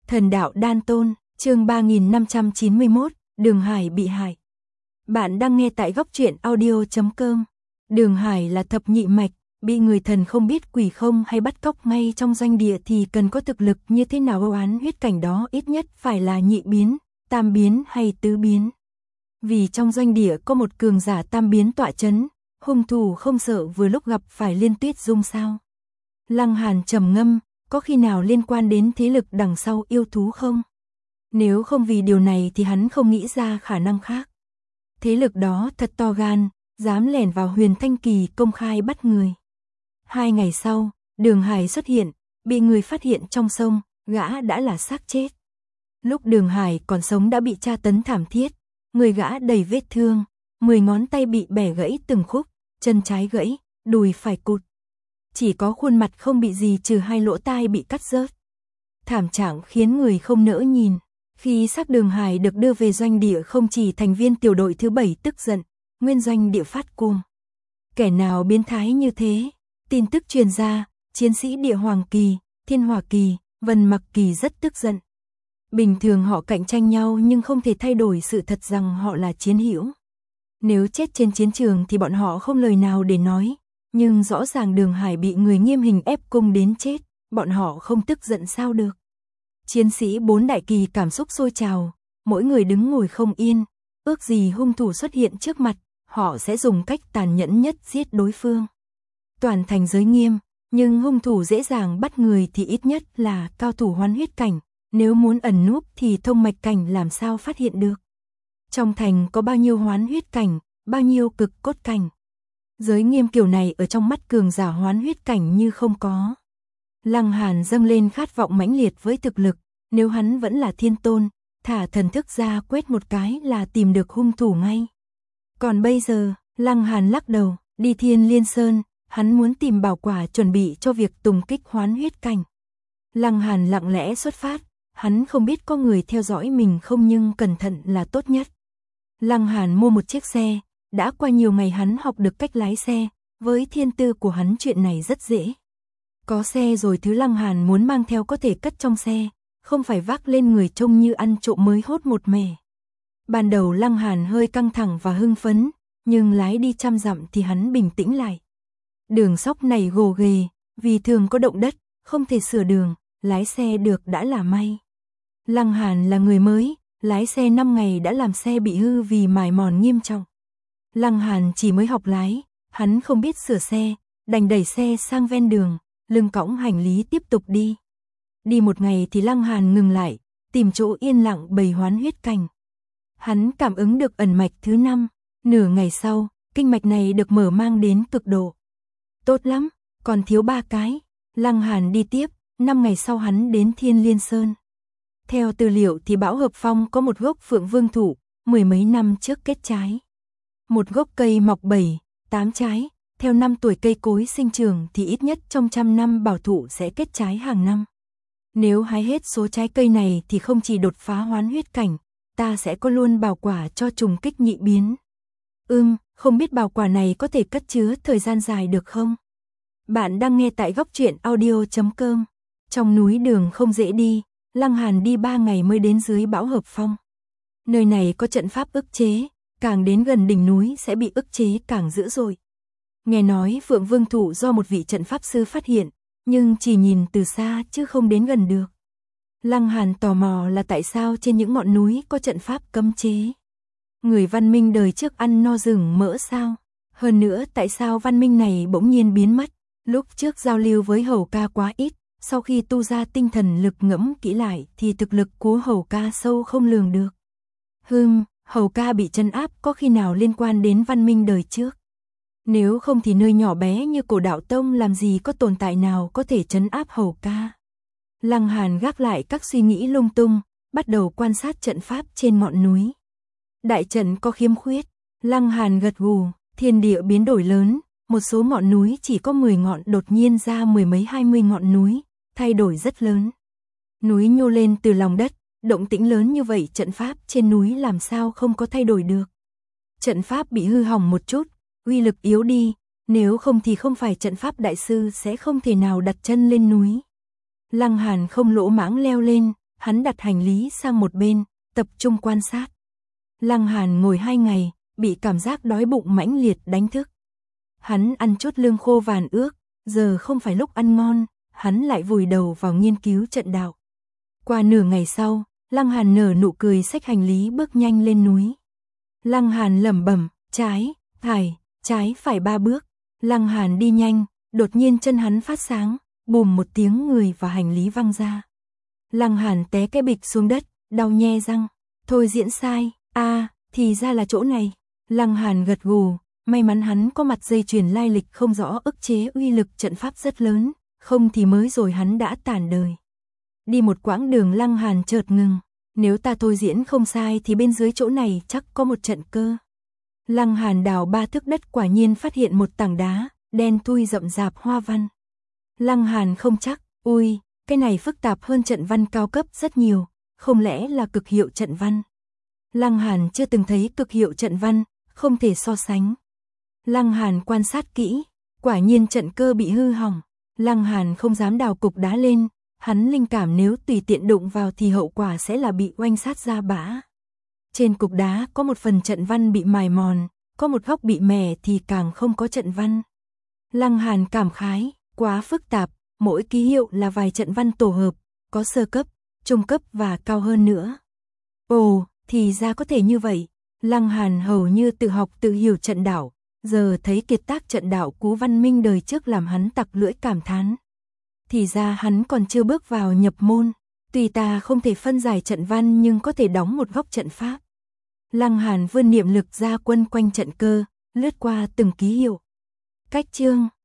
Thần đạo đan tôn, chương 3591, Đường Hải bị hại. Bạn đang nghe tại góc truyện audio.com. Đường Hải là thập nhị mạch, bị người thần không biết quỷ không hay bắt cóc ngay trong doanh địa thì cần có thực lực như thế nào, oán huyết cảnh đó ít nhất phải là nhị biến, tam biến hay tứ biến. Vì trong doanh địa có một cường giả tam biến tọa chấn, hung thủ không sợ vừa lúc gặp phải Liên Tuyết Dung sao? Lăng Hàn trầm ngâm, có khi nào liên quan đến thế lực đằng sau yêu thú không? Nếu không vì điều này thì hắn không nghĩ ra khả năng khác. Thế lực đó thật to gan, dám lẻn vào Huyền Thanh Kỳ công khai bắt người. 2 ngày sau, Đường Hải xuất hiện, bị người phát hiện trong sông, gã đã là xác chết. Lúc Đường Hải còn sống đã bị tra tấn thảm thiết, người gã đầy vết thương, 10 ngón tay bị bẻ gãy từng khúc, chân trái gãy, đùi phải cụt. Chỉ có khuôn mặt không bị gì trừ 2 lỗ tai bị cắt rớt. Thảm trạng khiến người không nỡ nhìn. Khi xác Đường Hải được đưa về doanh địa, không chỉ thành viên tiểu đội thứ 7 tức giận, nguyên doanh địa phát cuồng. Kẻ nào biến thái như thế? Tin tức truyền ra, chiến sĩ Địa Hoàng Kỳ, Thiên Hỏa Kỳ, Vân Mặc Kỳ rất tức giận. Bình thường họ cạnh tranh nhau nhưng không thể thay đổi sự thật rằng họ là chiến hữu. Nếu chết trên chiến trường thì bọn họ không lời nào để nói, nhưng rõ ràng Đường Hải bị người nghiêm hình ép cung đến chết, bọn họ không tức giận sao được. Chiến sĩ 4 đại kỳ cảm xúc sôi trào, mỗi người đứng ngồi không yên, ước gì hung thủ xuất hiện trước mặt, họ sẽ dùng cách tàn nhẫn nhất giết đối phương. Toàn thành giới nghiêm, nhưng hung thủ dễ dàng bắt người thì ít nhất là cao thủ hoán huyết cảnh, nếu muốn ẩn núp thì thông mạch cảnh làm sao phát hiện được. Trong thành có bao nhiêu hoán huyết cảnh, bao nhiêu cực cốt cảnh. Giới nghiêm kiểu này ở trong mắt cường giả hoán huyết cảnh như không có. Lăng Hàn dâng lên khát vọng mãnh liệt với thực lực, nếu hắn vẫn là thiên tôn, thả thần thức ra quét một cái là tìm được hung thủ ngay. Còn bây giờ, Lăng Hàn lắc đầu, đi Thiên Liên Sơn, hắn muốn tìm bảo quả chuẩn bị cho việc tùng kích hoán huyết cảnh. Lăng Hàn lặng lẽ xuất phát, hắn không biết có người theo dõi mình không nhưng cẩn thận là tốt nhất. Lăng Hàn mua một chiếc xe, đã qua nhiều ngày hắn học được cách lái xe, với thiên tư của hắn chuyện này rất dễ. Có xe rồi thứ Lăng Hàn muốn mang theo có thể cất trong xe, không phải vác lên người trông như ăn trộm mới hốt một mẻ. Ban đầu Lăng Hàn hơi căng thẳng và hưng phấn, nhưng lái đi 100 dặm thì hắn bình tĩnh lại. Đường sóc này gồ ghề, vì thường có động đất, không thể sửa đường, lái xe được đã là may. Lăng Hàn là người mới, lái xe 5 ngày đã làm xe bị hư vì mài mòn nghiêm trọng. Lăng Hàn chỉ mới học lái, hắn không biết sửa xe, đành đẩy xe sang ven đường, lưng cõng hành lý tiếp tục đi. Đi một ngày thì Lăng Hàn ngừng lại, tìm chỗ yên lặng bày hoán huyết cảnh. Hắn cảm ứng được ẩn mạch thứ 5, nửa ngày sau, kinh mạch này được mở mang đến cực độ. Tốt lắm, còn thiếu 3 cái. Lăng Hàn đi tiếp, 5 ngày sau hắn đến Thiên Liên Sơn. Theo tư liệu thì Bão Hợp Phong có một gốc Phượng Vương thụ, 10 mấy năm trước kết trái. Một gốc cây mọc 7, 8 trái, theo năm tuổi cây cối sinh trưởng thì ít nhất trong 100 năm bảo thụ sẽ kết trái hàng năm. Nếu hái hết số trái cây này thì không chỉ đột phá hoán huyết cảnh, ta sẽ có luôn bảo quả cho trùng kích nhị biến. Không biết bảo quả này có thể cất chứa thời gian dài được không? Bạn đang nghe tại góc truyện audio.com. Trong núi đường không dễ đi, Lăng Hàn đi 3 ngày mới đến dưới Bão Hợp Phong. Nơi này có trận pháp ức chế, càng đến gần đỉnh núi sẽ bị ức chế càng dữ dội. Nghe nói Phượng Vương thụ do một vị trận pháp sư phát hiện, nhưng chỉ nhìn từ xa chứ không đến gần được. Lăng Hàn tò mò là tại sao trên những ngọn núi có trận pháp cấm chế. Người văn minh đời trước ăn no rừng mỡ sao? Hơn nữa tại sao văn minh này bỗng nhiên biến mất? Lúc trước giao lưu với Hầu Ca quá ít, sau khi tu ra tinh thần lực ngẫm kỹ lại thì thực lực của Hầu Ca sâu không lường được. Hầu Ca bị trấn áp có khi nào liên quan đến văn minh đời trước? Nếu không thì nơi nhỏ bé như Cổ Đạo Tông làm gì có tồn tại nào có thể trấn áp Hầu Ca. Lăng Hàn gác lại các suy nghĩ lung tung, bắt đầu quan sát trận pháp trên ngọn núi. Đại trận có khiếm khuyết, Lăng Hàn gật gù, thiên địa biến đổi lớn, một số ngọn núi chỉ có 10 ngọn đột nhiên ra 10 mấy 20 ngọn núi, thay đổi rất lớn. Núi nhô lên từ lòng đất, động tĩnh lớn như vậy trận pháp trên núi làm sao không có thay đổi được. Trận pháp bị hư hỏng một chút, uy lực yếu đi, nếu không thì không phải trận pháp đại sư sẽ không thể nào đặt chân lên núi. Lăng Hàn không lỗ mãng leo lên, hắn đặt hành lý sang một bên, tập trung quan sát. Lăng Hàn ngồi 2 ngày, bị cảm giác đói bụng mãnh liệt đánh thức. Hắn ăn chốt lương khô vàn ước, giờ không phải lúc ăn ngon, hắn lại vùi đầu vào nghiên cứu trận đạo. Qua nửa ngày sau, Lăng Hàn nở nụ cười xách hành lý bước nhanh lên núi. Lăng Hàn lẩm bẩm, trái, phải 3 bước. Lăng Hàn đi nhanh, đột nhiên chân hắn phát sáng, bùm một tiếng người và hành lý văng ra. Lăng Hàn té cái bịch xuống đất, đau nhe răng. Thôi diễn sai, thì ra là chỗ này. Lăng Hàn gật gù, may mắn hắn có mặt dây chuyền lai lịch không rõ ức chế uy lực trận pháp rất lớn, không thì mới rồi hắn đã tàn đời. Đi một quãng đường Lăng Hàn chợt ngừng, nếu ta thôi diễn không sai thì bên dưới chỗ này chắc có một trận cơ. Lăng Hàn đào 3 thước đất quả nhiên phát hiện một tảng đá, đen thui rậm rạp hoa văn. Lăng Hàn không chắc, ui, cái này phức tạp hơn trận văn cao cấp rất nhiều, không lẽ là cực hiệu trận văn? Lăng Hàn chưa từng thấy cực hiệu trận văn, không thể so sánh. Lăng Hàn quan sát kỹ, quả nhiên trận cơ bị hư hỏng. Lăng Hàn không dám đào cục đá lên, hắn linh cảm nếu tùy tiện đụng vào thì hậu quả sẽ là bị oanh sát ra bã. Trên cục đá có một phần trận văn bị mài mòn, có một góc bị mẻ thì càng không có trận văn. Lăng Hàn cảm khái, quá phức tạp, mỗi ký hiệu là vài trận văn tổ hợp, có sơ cấp, trung cấp và cao hơn nữa. Ồ, thì ra có thể như vậy. Lăng Hàn hầu như tự học tự hiểu trận đạo, giờ thấy kiệt tác trận đạo Cú Văn Minh đời trước làm hắn tặc lưỡi cảm thán. Thì ra hắn còn chưa bước vào nhập môn, tuy ta không thể phân giải trận văn nhưng có thể đóng một góc trận pháp. Lăng Hàn vươn niệm lực ra quân quanh trận cơ, lướt qua từng ký hiệu. Cách chương